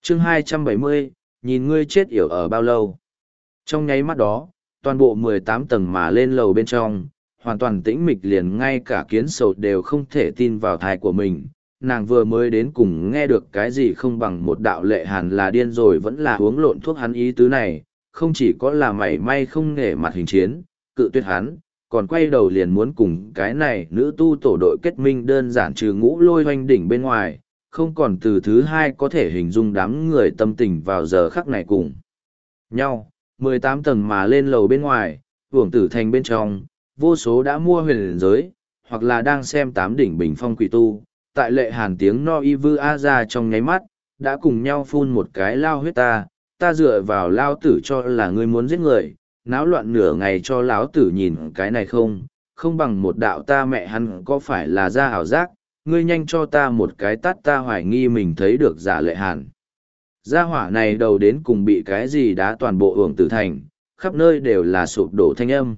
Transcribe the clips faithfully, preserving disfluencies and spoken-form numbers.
chương hai trăm bảy mươi, nhìn ngươi chết yểu ở bao lâu. Trong nháy mắt đó, toàn bộ mười tám tầng mà lên lầu bên trong, hoàn toàn tĩnh mịch, liền ngay cả kiến sầu đều không thể tin vào thai của mình. Nàng vừa mới đến cùng nghe được cái gì không bằng một đạo lệ hàn là điên rồi vẫn là uống lộn thuốc hắn ý tứ này, không chỉ có là mảy may không nể mặt hình chiến, cự tuyệt hắn, còn quay đầu liền muốn cùng cái này nữ tu tổ đội kết minh, đơn giản trừ ngũ lôi hoanh đỉnh bên ngoài, không còn từ thứ hai có thể hình dung đám người tâm tình vào giờ khắc này cùng nhau. mười tám tầng mà lên lầu bên ngoài, hưởng tử thành bên trong, vô số đã mua huyền giới, hoặc là đang xem tám đỉnh bình phong quỷ tu, tại lệ hàn tiếng no y vư a ra trong nháy mắt, đã cùng nhau phun một cái lao huyết ta, ta dựa vào lao tử cho là ngươi muốn giết người, náo loạn nửa ngày cho lão tử nhìn cái này không, không bằng một đạo ta mẹ hắn có phải là ra ảo giác, ngươi nhanh cho ta một cái tát, ta hoài nghi mình thấy được giả lệ hàn. Gia hỏa này đầu đến cùng bị cái gì đá toàn bộ hưởng tử thành, khắp nơi đều là sụp đổ thanh âm.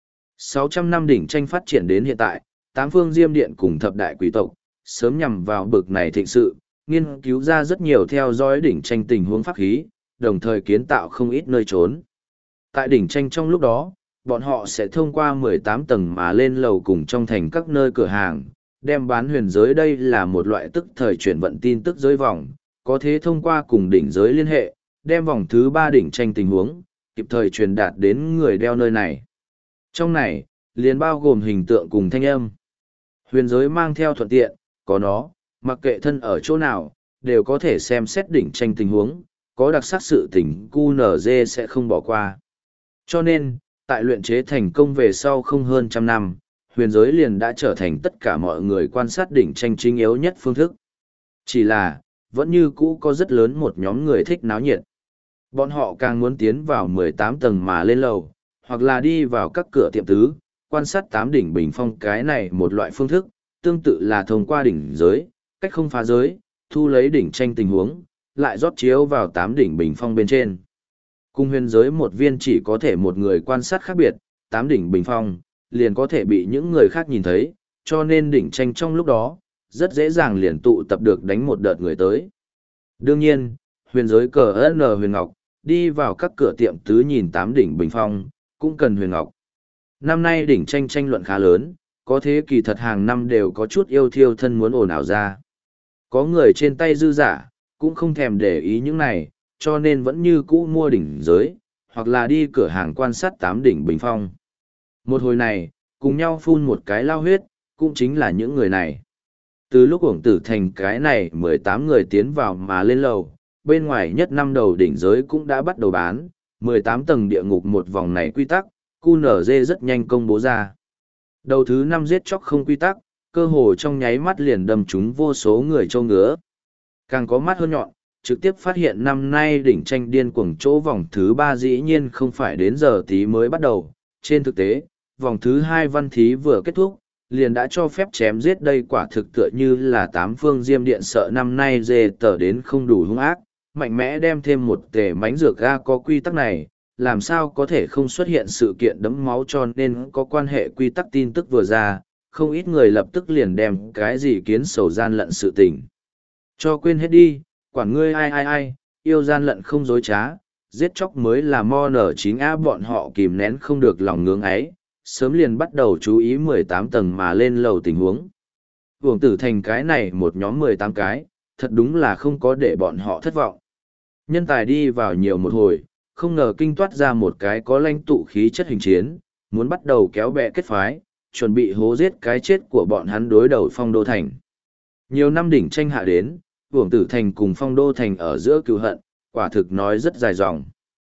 sáu trăm năm đỉnh tranh phát triển đến hiện tại, tám phương diêm điện cùng thập đại quý tộc, sớm nhằm vào bực này thịnh sự, nghiên cứu ra rất nhiều theo dõi đỉnh tranh tình huống pháp khí, đồng thời kiến tạo không ít nơi trốn. Tại đỉnh tranh trong lúc đó, bọn họ sẽ thông qua mười tám tầng mà lên lầu cùng trong thành các nơi cửa hàng, đem bán huyền giới. Đây là một loại tức thời chuyển vận tin tức giới vòng, có thể thông qua cùng đỉnh giới liên hệ, đem vòng thứ ba đỉnh tranh tình huống, kịp thời truyền đạt đến người đeo nơi này. Trong này, liền bao gồm hình tượng cùng thanh âm. Huyền giới mang theo thuận tiện, có nó, mặc kệ thân ở chỗ nào, đều có thể xem xét đỉnh tranh tình huống, có đặc sắc sự tình quy en giê sẽ không bỏ qua. Cho nên, tại luyện chế thành công về sau không hơn trăm năm, huyền giới liền đã trở thành tất cả mọi người quan sát đỉnh tranh chính yếu nhất phương thức. Chỉ là, vẫn như cũ có rất lớn một nhóm người thích náo nhiệt. Bọn họ càng muốn tiến vào mười tám tầng mà lên lầu, hoặc là đi vào các cửa tiệm tứ, quan sát tám đỉnh bình phong. Cái này một loại phương thức, tương tự là thông qua đỉnh giới, cách không phá giới, thu lấy đỉnh tranh tình huống, lại rót chiếu vào tám đỉnh bình phong bên trên. Cùng huyền giới một viên chỉ có thể một người quan sát khác biệt, tám đỉnh bình phong, liền có thể bị những người khác nhìn thấy, cho nên đỉnh tranh trong lúc đó, rất dễ dàng liền tụ tập được đánh một đợt người tới. Đương nhiên, huyền giới cờ N huyền ngọc, đi vào các cửa tiệm tứ nhìn tám đỉnh bình phong, cũng cần huyền ngọc. Năm nay đỉnh tranh tranh luận khá lớn, có thế kỳ thật hàng năm đều có chút yêu thiêu thân muốn ồn ào ra. Có người trên tay dư giả, cũng không thèm để ý những này, cho nên vẫn như cũ mua đỉnh giới, hoặc là đi cửa hàng quan sát tám đỉnh bình phong. Một hồi này, cùng nhau phun một cái lao huyết, cũng chính là những người này. Từ lúc ổng tử thành cái này mười tám người tiến vào mà lên lầu, bên ngoài nhất năm đầu đỉnh giới cũng đã bắt đầu bán, mười tám tầng địa ngục một vòng này quy tắc, quy en giê rất nhanh công bố ra. Đầu thứ năm giết chóc không quy tắc, cơ hồ trong nháy mắt liền đâm trúng vô số người trâu ngứa. Càng có mắt hơn nhọn, trực tiếp phát hiện năm nay đỉnh tranh điên cuồng chỗ vòng thứ ba dĩ nhiên không phải đến giờ tí mới bắt đầu. Trên thực tế, vòng thứ hai văn thí vừa kết thúc, liền đã cho phép chém giết. Đây quả thực tựa như là tám phương diêm điện sợ năm nay dê tờ đến không đủ hung ác, mạnh mẽ đem thêm một tể mánh dược ga. Có quy tắc này, làm sao có thể không xuất hiện sự kiện đẫm máu, cho nên có quan hệ quy tắc tin tức vừa ra, không ít người lập tức liền đem cái gì kiến sầu gian lận sự tình cho quên hết đi, quản ngươi ai ai ai, yêu gian lận không dối trá, giết chóc mới là mo nở chín a. Bọn họ kìm nén không được lòng ngưỡng ấy, sớm liền bắt đầu chú ý mười tám tầng mà lên lầu tình huống. Hưởng tử thành cái này một nhóm mười tám cái, thật đúng là không có để bọn họ thất vọng. Nhân tài đi vào nhiều một hồi, không ngờ kinh toát ra một cái có lãnh tụ khí chất hình chiến, muốn bắt đầu kéo bè kết phái, chuẩn bị hố giết cái chết của bọn hắn đối đầu phong đô thành. Nhiều năm đỉnh tranh hạ đến, hưởng tử thành cùng phong đô thành ở giữa cựu hận, quả thực nói rất dài dòng.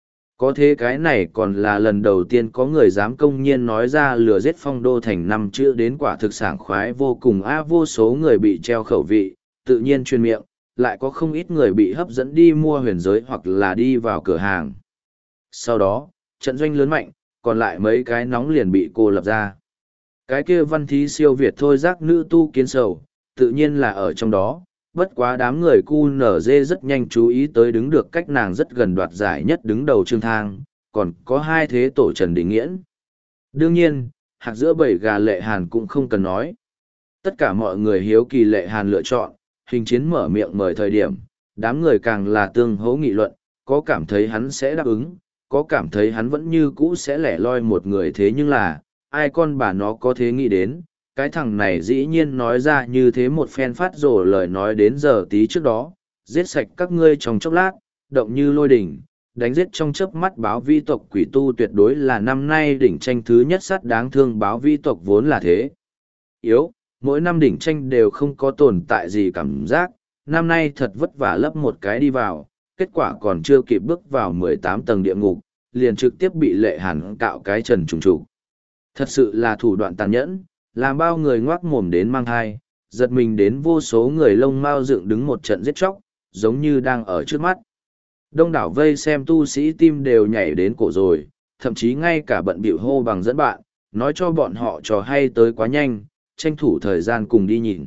Có thế cái này còn là lần đầu tiên có người dám công nhiên nói ra lừa giết phong đô thành năm chữ, đến quả thực sảng khoái vô cùng a. Vô số người bị treo khẩu vị, tự nhiên truyền miệng, lại có không ít người bị hấp dẫn đi mua huyền giới hoặc là đi vào cửa hàng. Sau đó, trận doanh lớn mạnh, còn lại mấy cái nóng liền bị cô lập ra. Cái kia văn thí siêu việt thôi giác nữ tu kiến sầu, tự nhiên là ở trong đó, bất quá đám người quy en giê rất nhanh chú ý tới đứng được cách nàng rất gần đoạt giải nhất đứng đầu Trương Thang, còn có hai thế tổ Trần Đình Nghiễn. Đương nhiên, hạt giữa bảy gà Lệ Hàn cũng không cần nói. Tất cả mọi người hiếu kỳ Lệ Hàn lựa chọn, hình chiến mở miệng mời thời điểm, đám người càng là tương hỗ nghị luận, có cảm thấy hắn sẽ đáp ứng, có cảm thấy hắn vẫn như cũ sẽ lẻ loi một người thế nhưng là, ai con bà nó có thế nghĩ đến, cái thằng này dĩ nhiên nói ra như thế một phen phát rồ lời nói đến giờ tí trước đó, giết sạch các ngươi trong chốc lát, động như lôi đỉnh, đánh giết trong chớp mắt báo vi tộc quỷ tu tuyệt đối là năm nay đỉnh tranh thứ nhất sát đáng thương báo vi tộc vốn là thế. Yếu, mỗi năm đỉnh tranh đều không có tồn tại gì cảm giác, năm nay thật vất vả lấp một cái đi vào, kết quả còn chưa kịp bước vào mười tám tầng địa ngục, liền trực tiếp bị lệ hàn cạo cái trần trùng trục. Thật sự là thủ đoạn tàn nhẫn, làm bao người ngoác mồm đến mang thai, giật mình đến vô số người lông mao dựng đứng một trận giết chóc, giống như đang ở trước mắt. Đông đảo vây xem tu sĩ tim đều nhảy đến cổ rồi, thậm chí ngay cả bận bịu hô bằng dẫn bạn, nói cho bọn họ trò hay tới quá nhanh, tranh thủ thời gian cùng đi nhìn.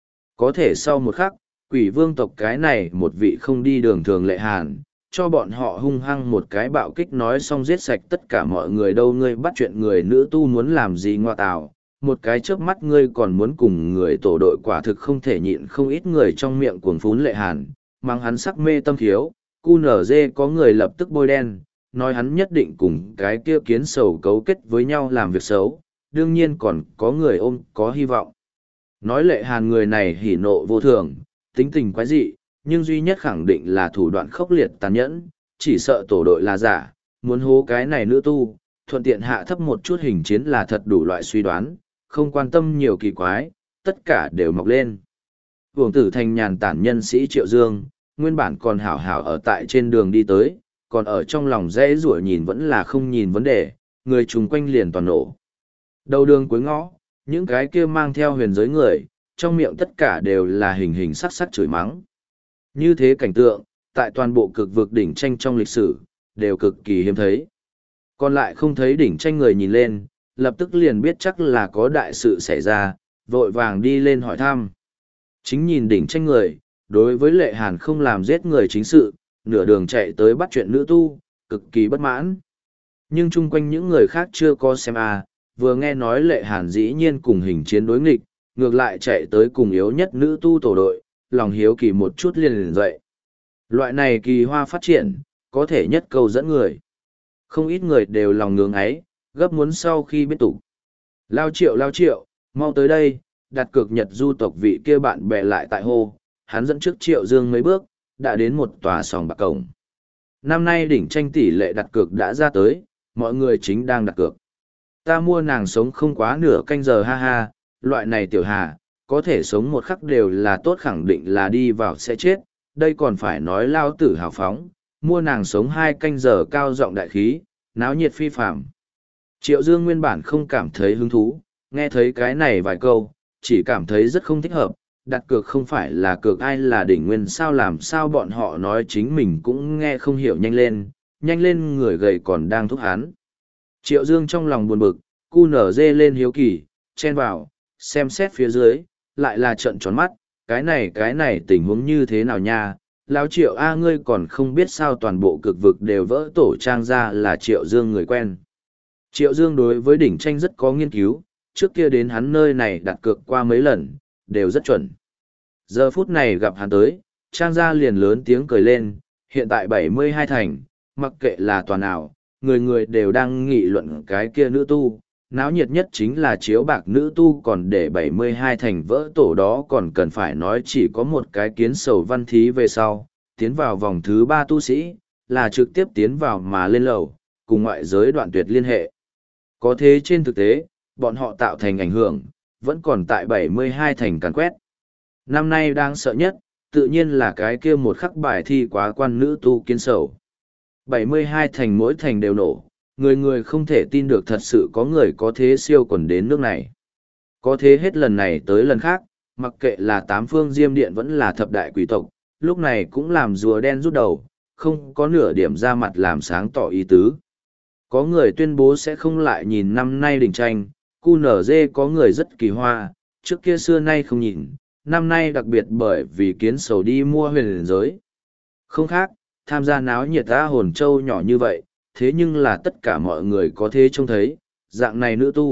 Có thể sau một khắc, quỷ vương tộc cái này một vị không đi đường thường lệ hàn, cho bọn họ hung hăng một cái bạo kích nói xong giết sạch tất cả mọi người đâu ngươi bắt chuyện người nữ tu muốn làm gì ngoa tào, một cái chớp mắt ngươi còn muốn cùng người tổ đội quả thực không thể nhịn không ít người trong miệng cuồng phún lệ hàn, mang hắn sắc mê tâm thiếu, cu nở dê có người lập tức bôi đen, nói hắn nhất định cùng cái kia kiến sầu cấu kết với nhau làm việc xấu, đương nhiên còn có người ôm có hy vọng. Nói lệ hàn người này hỉ nộ vô thường, tính tình quái dị, nhưng duy nhất khẳng định là thủ đoạn khốc liệt tàn nhẫn, chỉ sợ tổ đội là giả, muốn hố cái này nữ tu, thuận tiện hạ thấp một chút hình chiến là thật đủ loại suy đoán, không quan tâm nhiều kỳ quái, tất cả đều mọc lên. Vương tử thành nhàn tản nhân sĩ Triệu Dương, nguyên bản còn hảo hảo ở tại trên đường đi tới, còn ở trong lòng dễ rủa nhìn vẫn là không nhìn vấn đề, người chung quanh liền toàn nổ. Đầu đường cuối ngõ, những cái kia mang theo huyền giới người, trong miệng tất cả đều là hình hình sắc sắc chửi mắng. Như thế cảnh tượng, tại toàn bộ cực vực đỉnh tranh trong lịch sử, đều cực kỳ hiếm thấy. Còn lại không thấy đỉnh tranh người nhìn lên, lập tức liền biết chắc là có đại sự xảy ra, vội vàng đi lên hỏi thăm. Chính nhìn đỉnh tranh người, đối với lệ hàn không làm giết người chính sự, nửa đường chạy tới bắt chuyện nữ tu, cực kỳ bất mãn. Nhưng chung quanh những người khác chưa có xem à, vừa nghe nói lệ hàn dĩ nhiên cùng hình chiến đối nghịch, ngược lại chạy tới cùng yếu nhất nữ tu tổ đội, lòng hiếu kỳ một chút liền liền dậy. Loại này kỳ hoa phát triển, có thể nhất câu dẫn người. Không ít người đều lòng ngưỡng ấy, gấp muốn sau khi biết tủ. Lao triệu lao triệu, mau tới đây, đặt cược nhật du tộc vị kia bạn bè lại tại hô, hắn dẫn trước Triệu Dương mấy bước, đã đến một tòa sòng bạc cổng. Năm nay đỉnh tranh tỷ lệ đặt cược đã ra tới, mọi người chính đang đặt cược. Ta mua nàng sống không quá nửa canh giờ ha ha, loại này tiểu hà, có thể sống một khắc đều là tốt khẳng định là đi vào sẽ chết, đây còn phải nói lao tử hào phóng, mua nàng sống hai canh giờ cao giọng đại khí, náo nhiệt phi phạm. Triệu Dương nguyên bản không cảm thấy hứng thú, nghe thấy cái này vài câu, chỉ cảm thấy rất không thích hợp, đặt cược không phải là cược ai là đỉnh nguyên sao làm sao bọn họ nói chính mình cũng nghe không hiểu nhanh lên, nhanh lên người gầy còn đang thúc hắn. Triệu Dương trong lòng buồn bực, cu nở dê lên hiếu kỳ, chen vào, xem xét phía dưới, lại là trận tròn mắt, cái này cái này tình huống như thế nào nha, lão Triệu A ngươi còn không biết sao toàn bộ cực vực đều vỡ tổ trang ra là Triệu Dương người quen. Triệu Dương đối với đỉnh tranh rất có nghiên cứu, trước kia đến hắn nơi này đặt cược qua mấy lần, đều rất chuẩn. Giờ phút này gặp hắn tới, trang gia liền lớn tiếng cười lên, hiện tại bảy mươi hai thành, mặc kệ là toàn nào, người người đều đang nghị luận cái kia nữ tu, náo nhiệt nhất chính là chiếu bạc nữ tu còn để bảy mươi hai thành vỡ tổ đó còn cần phải nói chỉ có một cái kiến sầu văn thí về sau, tiến vào vòng thứ ba tu sĩ, là trực tiếp tiến vào mà lên lầu, cùng ngoại giới đoạn tuyệt liên hệ. Có thế trên thực tế, bọn họ tạo thành ảnh hưởng, vẫn còn tại bảy mươi hai thành càn quét. Năm nay đang sợ nhất, tự nhiên là cái kia một khắc bài thi quá quan nữ tu kiến sầu. bảy mươi hai thành mỗi thành đều nổ, người người không thể tin được thật sự có người có thế siêu quần đến nước này. Có thế hết lần này tới lần khác, mặc kệ là tám phương diêm điện vẫn là thập đại quý tộc, lúc này cũng làm rùa đen rút đầu, không có nửa điểm ra mặt làm sáng tỏ ý tứ. Có người tuyên bố sẽ không lại nhìn năm nay đỉnh tranh, cu nở dê có người rất kỳ hoa, trước kia xưa nay không nhìn, năm nay đặc biệt bởi vì kiến sầu đi mua huyền giới. Không khác, tham gia náo nhiệt ta hồn châu nhỏ như vậy, thế nhưng là tất cả mọi người có thế trông thấy, dạng này nữ tu,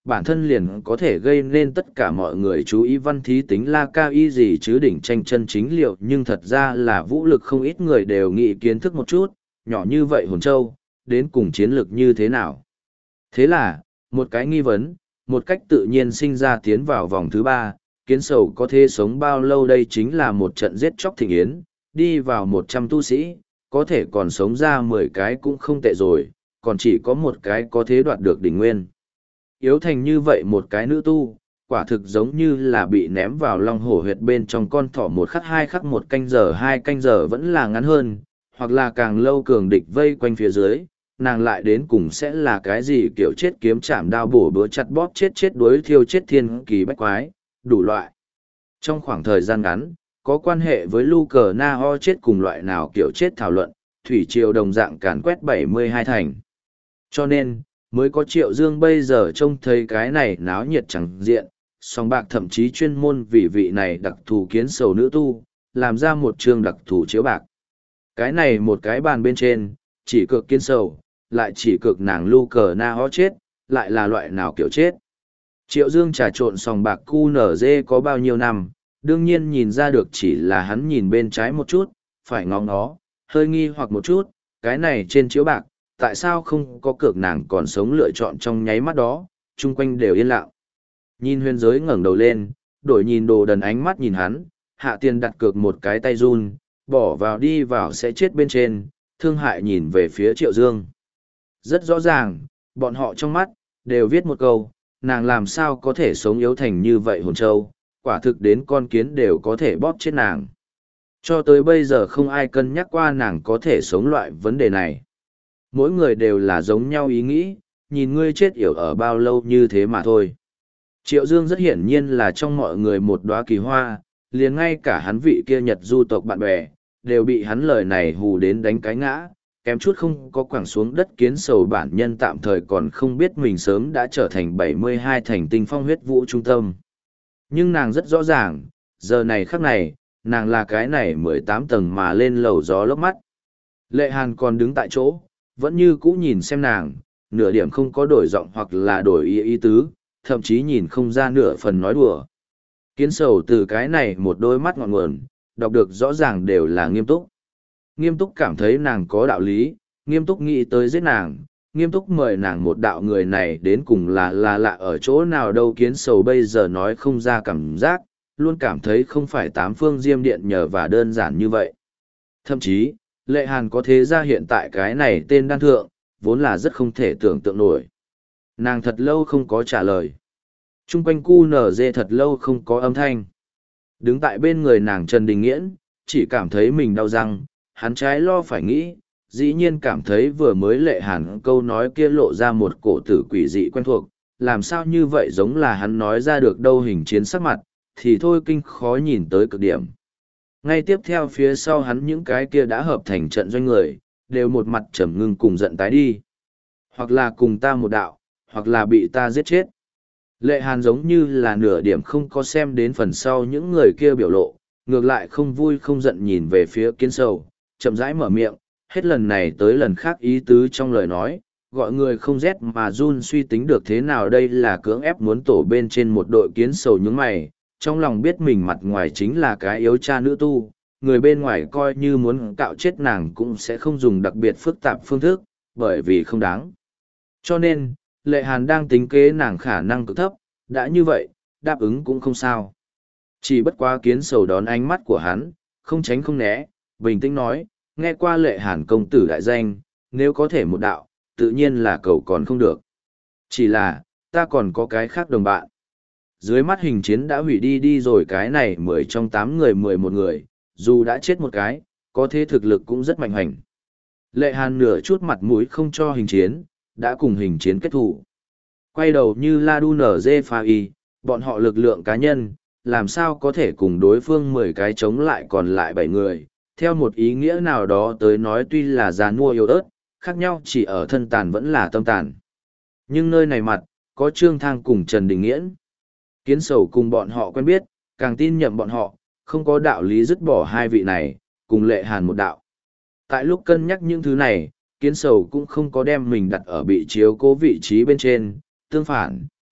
bản thân liền có thể gây nên tất cả mọi người chú ý văn thí tính la cao y gì chứ đỉnh tranh chân chính liệu, nhưng thật ra là vũ lực không ít người đều nghĩ kiến thức một chút, nhỏ như vậy hồn châu, đến cùng chiến lược như thế nào. Thế là, một cái nghi vấn, một cách tự nhiên sinh ra tiến vào vòng thứ ba, kiến sầu có thể sống bao lâu đây chính là một trận giết chóc thịnh yến, đi vào một trăm tu sĩ, có thể còn sống ra mười cái cũng không tệ rồi, còn chỉ có một cái có thể đoạt được đỉnh nguyên. Yếu thành như vậy một cái nữ tu, quả thực giống như là bị ném vào long hổ huyệt bên trong con thỏ một khắc hai khắc một canh giờ hai canh giờ vẫn là ngắn hơn, hoặc là càng lâu cường địch vây quanh phía dưới, nàng lại đến cùng sẽ là cái gì kiểu chết kiếm chạm đao bổ bữa chặt bóp chết chết đuối thiêu chết thiên kỳ bách quái, đủ loại. Trong khoảng thời gian ngắn, có quan hệ với lu cờ na ho chết cùng loại nào kiểu chết thảo luận, thủy triều đồng dạng càn quét bảy mươi hai thành. Cho nên, mới có Triệu Dương bây giờ trông thấy cái này náo nhiệt chẳng diện, song bạc thậm chí chuyên môn vì vị này đặc thù kiến sầu nữ tu, làm ra một chương đặc thù chiếu bạc. Cái này một cái bàn bên trên, chỉ cược kiến sầu, lại chỉ cược nàng lu cờ na ho chết, lại là loại nào kiểu chết. Triệu Dương trà trộn sòng bạc cu nở dê có bao nhiêu năm, đương nhiên nhìn ra được chỉ là hắn nhìn bên trái một chút, phải ngóng nó, hơi nghi hoặc một chút, cái này trên chiếu bạc, tại sao không có cược nàng còn sống lựa chọn trong nháy mắt đó, chung quanh đều yên lặng. Nhìn huyền giới ngẩng đầu lên, đổi nhìn đồ đần ánh mắt nhìn hắn, hạ tiền đặt cược một cái tay run, bỏ vào đi vào sẽ chết bên trên, thương hại nhìn về phía Triệu Dương. Rất rõ ràng, bọn họ trong mắt, đều viết một câu, nàng làm sao có thể sống yếu thành như vậy hồn châu, quả thực đến con kiến đều có thể bóp chết nàng. Cho tới bây giờ không ai cân nhắc qua nàng có thể sống loại vấn đề này. Mỗi người đều là giống nhau ý nghĩ, nhìn ngươi chết yểu ở bao lâu như thế mà thôi. Triệu Dương rất hiển nhiên là trong mọi người một đóa kỳ hoa, liền ngay cả hắn vị kia Nhật du tộc bạn bè, đều bị hắn lời này hù đến đánh cái ngã, kém chút không có quẳng xuống đất kiến sầu bản nhân tạm thời còn không biết mình sớm đã trở thành bảy mươi hai thành tinh phong huyết vũ trung tâm. Nhưng nàng rất rõ ràng, giờ này khắc này, nàng là cái này mười tám tầng mà lên lầu gió lốc mắt. Lệ Hàn còn đứng tại chỗ, vẫn như cũ nhìn xem nàng, nửa điểm không có đổi giọng hoặc là đổi ý ý tứ, thậm chí nhìn không ra nửa phần nói đùa. Kiến sầu từ cái này một đôi mắt ngọn nguồn, đọc được rõ ràng đều là nghiêm túc. Nghiêm túc cảm thấy nàng có đạo lý, nghiêm túc nghĩ tới giết nàng, nghiêm túc mời nàng một đạo người này đến cùng là là lạ ở chỗ nào đâu. Kiến sầu bây giờ nói không ra cảm giác, luôn cảm thấy không phải tám phương diêm điện nhờ và đơn giản như vậy. Thậm chí, Lệ Hàn có thế ra hiện tại cái này tên đan thượng, vốn là rất không thể tưởng tượng nổi. Nàng thật lâu không có trả lời. Trung quanh cu nở dê thật lâu không có âm thanh. Đứng tại bên người nàng Trần Đình Nghiễn, chỉ cảm thấy mình đau răng, hắn trái lo phải nghĩ, dĩ nhiên cảm thấy vừa mới Lệ Hàn câu nói kia lộ ra một cổ tử quỷ dị quen thuộc, làm sao như vậy giống là hắn nói ra được đâu hình chiến sắc mặt, thì thôi kinh khó nhìn tới cực điểm. Ngay tiếp theo phía sau hắn những cái kia đã hợp thành trận doanh người, đều một mặt trầm ngưng cùng giận tái đi. Hoặc là cùng ta một đạo, hoặc là bị ta giết chết. Lệ Hàn giống như là nửa điểm không có xem đến phần sau những người kia biểu lộ, ngược lại không vui không giận nhìn về phía Kiến sầu, chậm rãi mở miệng, hết lần này tới lần khác ý tứ trong lời nói, gọi người không rét mà run suy tính được thế nào đây là cưỡng ép muốn tổ bên trên một đội Kiến sầu nhướng mày, trong lòng biết mình mặt ngoài chính là cái yếu cha nữ tu, người bên ngoài coi như muốn cạo chết nàng cũng sẽ không dùng đặc biệt phức tạp phương thức, bởi vì không đáng. Cho nên, Lệ Hàn đang tính kế nàng khả năng cực thấp, đã như vậy, đáp ứng cũng không sao. Chỉ bất quá Kiến sầu đón ánh mắt của hắn, không tránh không né, bình tĩnh nói, nghe qua Lệ Hàn công tử đại danh, nếu có thể một đạo, tự nhiên là cầu còn không được. Chỉ là, ta còn có cái khác đồng bạn. Dưới mắt hình chiến đã hủy đi đi rồi cái này mười trong tám người mười một người, dù đã chết một cái, có thế thực lực cũng rất mạnh hành. Lệ Hàn nửa chút mặt mũi không cho hình chiến, đã cùng hình chiến kết thủ. Quay đầu như La Du nở dê pha y, bọn họ lực lượng cá nhân, làm sao có thể cùng đối phương mười cái chống lại còn lại bảy người. Theo một ý nghĩa nào đó tới nói tuy là già nua yếu ớt, khác nhau chỉ ở thân tàn vẫn là tâm tàn. Nhưng nơi này mặt, có Trương Thang cùng Trần Đình Nghiễn. Kiến sầu cùng bọn họ quen biết, càng tin nhậm bọn họ, không có đạo lý dứt bỏ hai vị này, cùng Lệ Hàn một đạo. Tại lúc cân nhắc những thứ này, Kiến sầu cũng không có đem mình đặt ở bị chiếu cố vị trí bên trên, tương phản,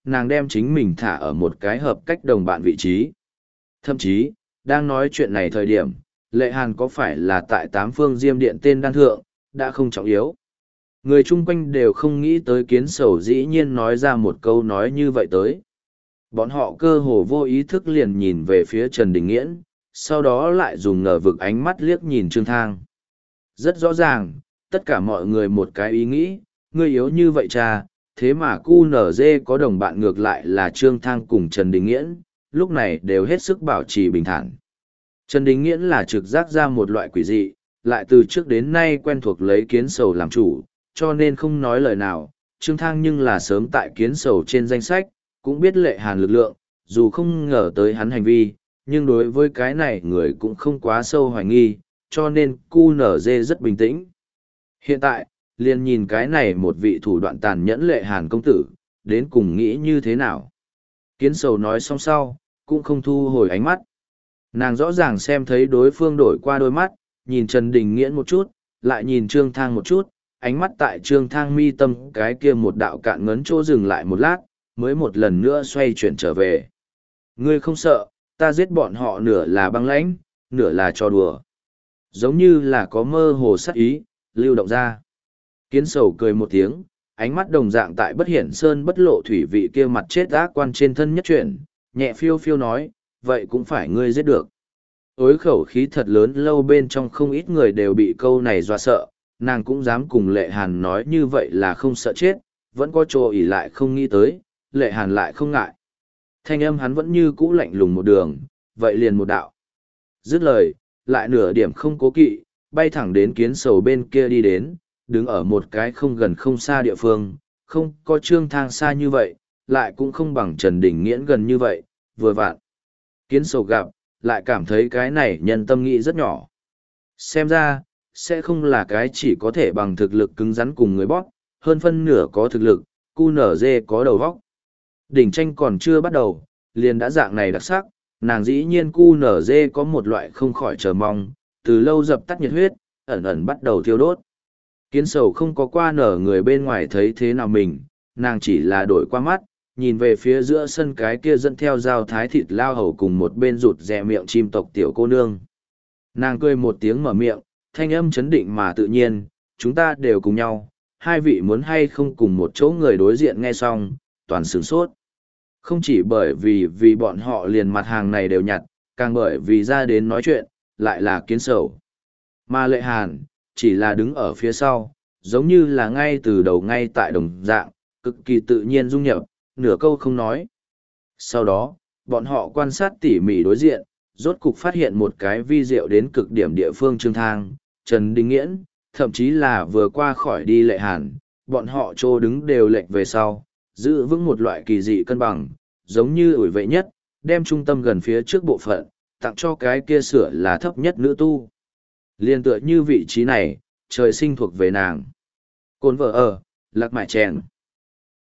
nàng đem chính mình thả ở một cái hợp cách đồng bạn vị trí. Thậm chí, đang nói chuyện này thời điểm, Lệ Hàn có phải là tại tám phương diêm điện tên đan thượng, đã không trọng yếu. Người chung quanh đều không nghĩ tới Kiến Sầu dĩ nhiên nói ra một câu nói như vậy tới. Bọn họ cơ hồ vô ý thức liền nhìn về phía Trần Đình Nghiễn, sau đó lại dùng ngờ vực ánh mắt liếc nhìn Trương Thang. Rất rõ ràng, tất cả mọi người một cái ý nghĩ, ngươi yếu như vậy cha, thế mà cu nở dê có đồng bạn ngược lại là Trương Thang cùng Trần Đình Nghiễn, lúc này đều hết sức bảo trì bình thản. Trần Đình Nghiễn là trực giác ra một loại quỷ dị, lại từ trước đến nay quen thuộc lấy Kiến Sầu làm chủ, cho nên không nói lời nào. Trương Thang nhưng là sớm tại Kiến Sầu trên danh sách, cũng biết Lệ Hàn lực lượng, dù không ngờ tới hắn hành vi, nhưng đối với cái này người cũng không quá sâu hoài nghi, cho nên cu nở dê rất bình tĩnh. Hiện tại, liền nhìn cái này một vị thủ đoạn tàn nhẫn Lệ Hàn công tử, đến cùng nghĩ như thế nào. Kiến Sầu nói xong sau, cũng không thu hồi ánh mắt. Nàng rõ ràng xem thấy đối phương đổi qua đôi mắt, nhìn Trần Đình Nghiễn một chút, lại nhìn Trương Thang một chút, ánh mắt tại Trương Thang mi tâm cái kia một đạo cạn ngấn chỗ dừng lại một lát, mới một lần nữa xoay chuyển trở về. Ngươi không sợ, ta giết bọn họ nửa là băng lãnh, nửa là trò đùa. Giống như là có mơ hồ sắc ý, lưu động ra. Kiến Sầu cười một tiếng, ánh mắt đồng dạng tại bất hiển sơn bất lộ thủy vị kia mặt chết ác quan trên thân nhất chuyển, nhẹ phiêu phiêu nói, vậy cũng phải ngươi giết được. Ối khẩu khí thật lớn lâu bên trong không ít người đều bị câu này dọa sợ, nàng cũng dám cùng Lệ Hàn nói như vậy là không sợ chết, vẫn có chỗ ỉ lại không nghĩ tới, Lệ Hàn lại không ngại. Thanh âm hắn vẫn như cũ lạnh lùng một đường, vậy liền một đạo. Dứt lời, lại nửa điểm không cố kỵ, bay thẳng đến Kiến Sầu bên kia đi đến, đứng ở một cái không gần không xa địa phương, không có Trương Thang xa như vậy, lại cũng không bằng Trần Đình Nghiễn gần như vậy, vừa vặn. Kiến Sầu gặp, lại cảm thấy cái này nhân tâm nghĩ rất nhỏ. Xem ra, sẽ không là cái chỉ có thể bằng thực lực cứng rắn cùng người bóp, hơn phân nửa có thực lực, cu nở dê có đầu vóc. Đỉnh tranh còn chưa bắt đầu, liền đã dạng này đặc sắc, nàng dĩ nhiên cu nở dê có một loại không khỏi chờ mong, từ lâu dập tắt nhiệt huyết, ẩn ẩn bắt đầu thiêu đốt. Kiến Sầu không có qua nở người bên ngoài thấy thế nào mình, nàng chỉ là đổi qua mắt, nhìn về phía giữa sân cái kia dẫn theo dao thái thịt lao hầu cùng một bên rụt rè miệng chim tộc tiểu cô nương. Nàng cười một tiếng mở miệng, thanh âm chấn định mà tự nhiên, chúng ta đều cùng nhau, hai vị muốn hay không cùng một chỗ người đối diện nghe xong, toàn sửng sốt. Không chỉ bởi vì vì bọn họ liền mặt hàng này đều nhặt, càng bởi vì ra đến nói chuyện, lại là Kiến Sầu. Mà Lệ Hàn, chỉ là đứng ở phía sau, giống như là ngay từ đầu ngay tại đồng dạng, cực kỳ tự nhiên dung nhập, nửa câu không nói. Sau đó, bọn họ quan sát tỉ mỉ đối diện, rốt cục phát hiện một cái vi diệu đến cực điểm địa phương Trương Thang, Trần Đình Nghiễn, thậm chí là vừa qua khỏi đi Lệ Hàn, bọn họ trô đứng đều lệch về sau, giữ vững một loại kỳ dị cân bằng, giống như ủi vệ nhất, đem trung tâm gần phía trước bộ phận, tặng cho cái kia sửa là thấp nhất nữ tu. Liên tựa như vị trí này, trời sinh thuộc về nàng. Cồn vợ ở, lạc mại chèn.